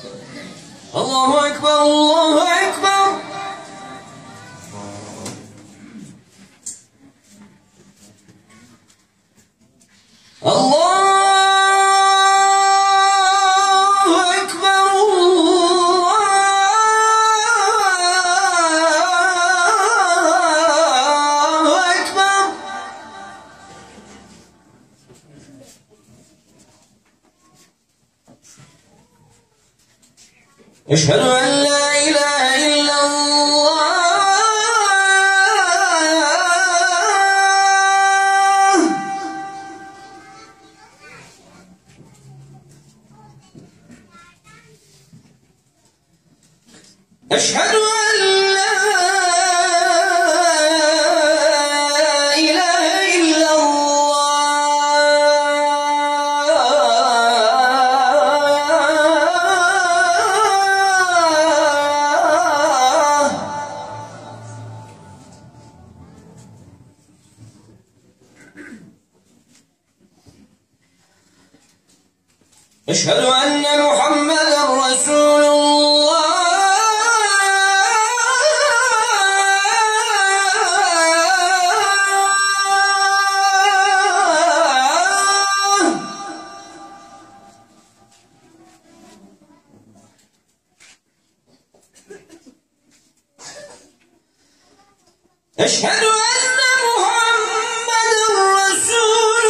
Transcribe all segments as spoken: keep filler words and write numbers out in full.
الله أكبر الله أكبر. الله أكبر الله أكبر. أشهد أن لا إله إلا الله. أشهد أن لا إله إلا الله. أشهد أن محمدا رسول الله. أشهد أن محمدا رسول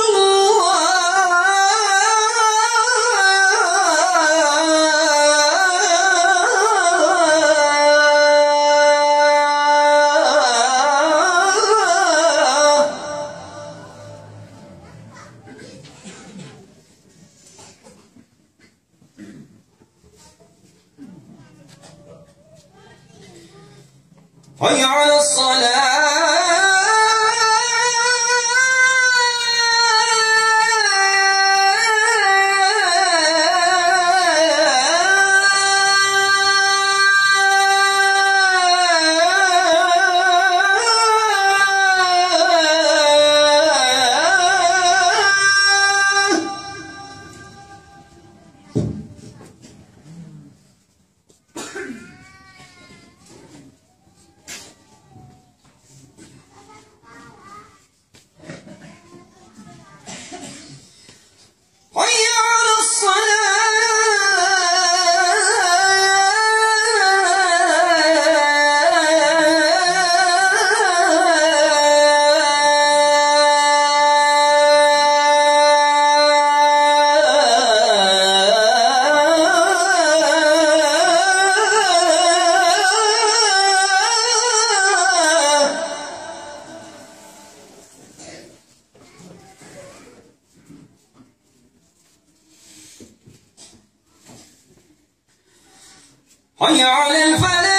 الله. حي على الصلاة. حي على حي على الفلاح.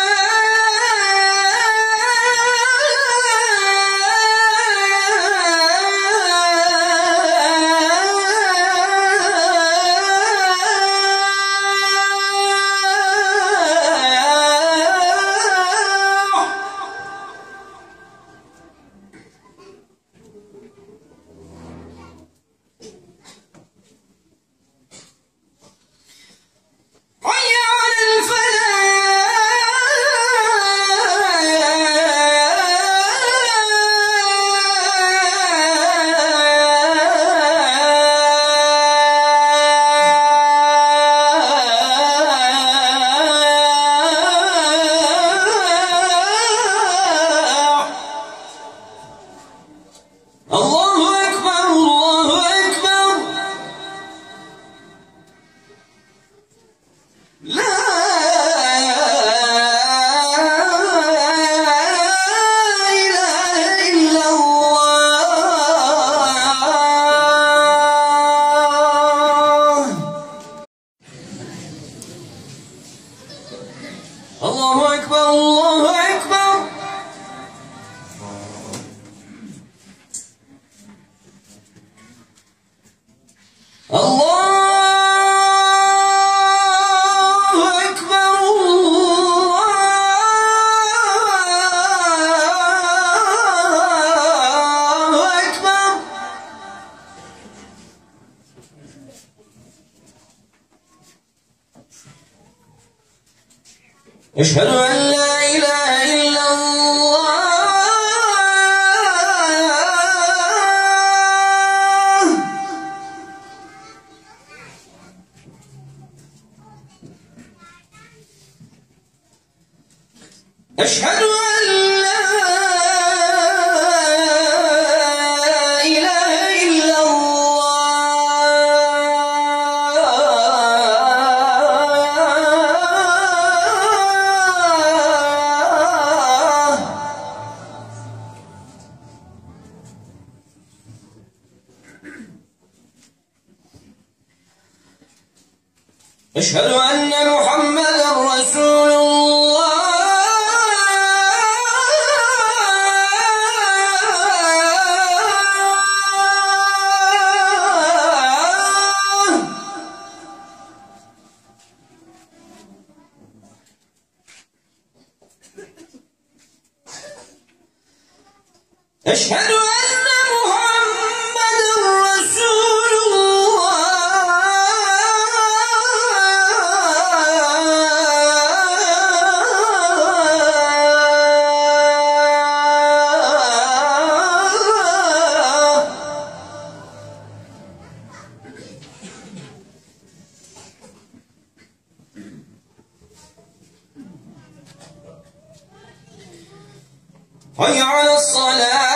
الله أكبر الله أكبر. لا إله إلا الله. الله أكبر الله أكبر. الله أكبر الله أكبر. أشهد أن لا إله إلا الله أشهد أن لا إله إلا الله أشهد أن محمدا رسول الله أشهد أن محمدا رسول الله حي على الصلاة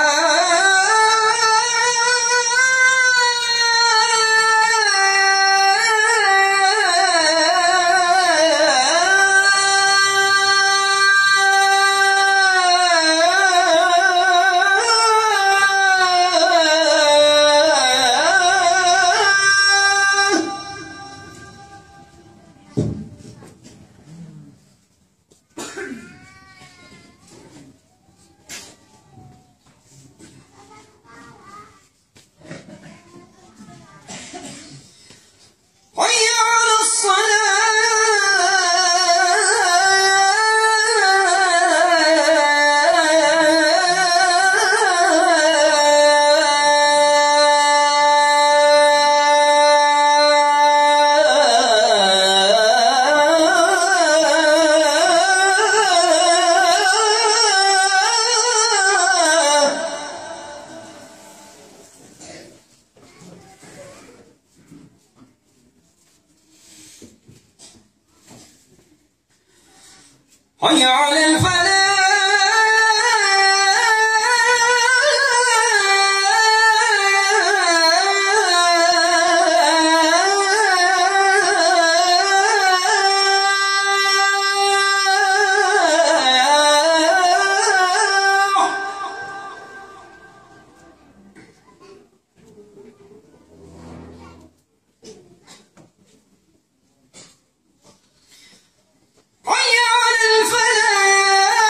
حي على حي على الفلاح.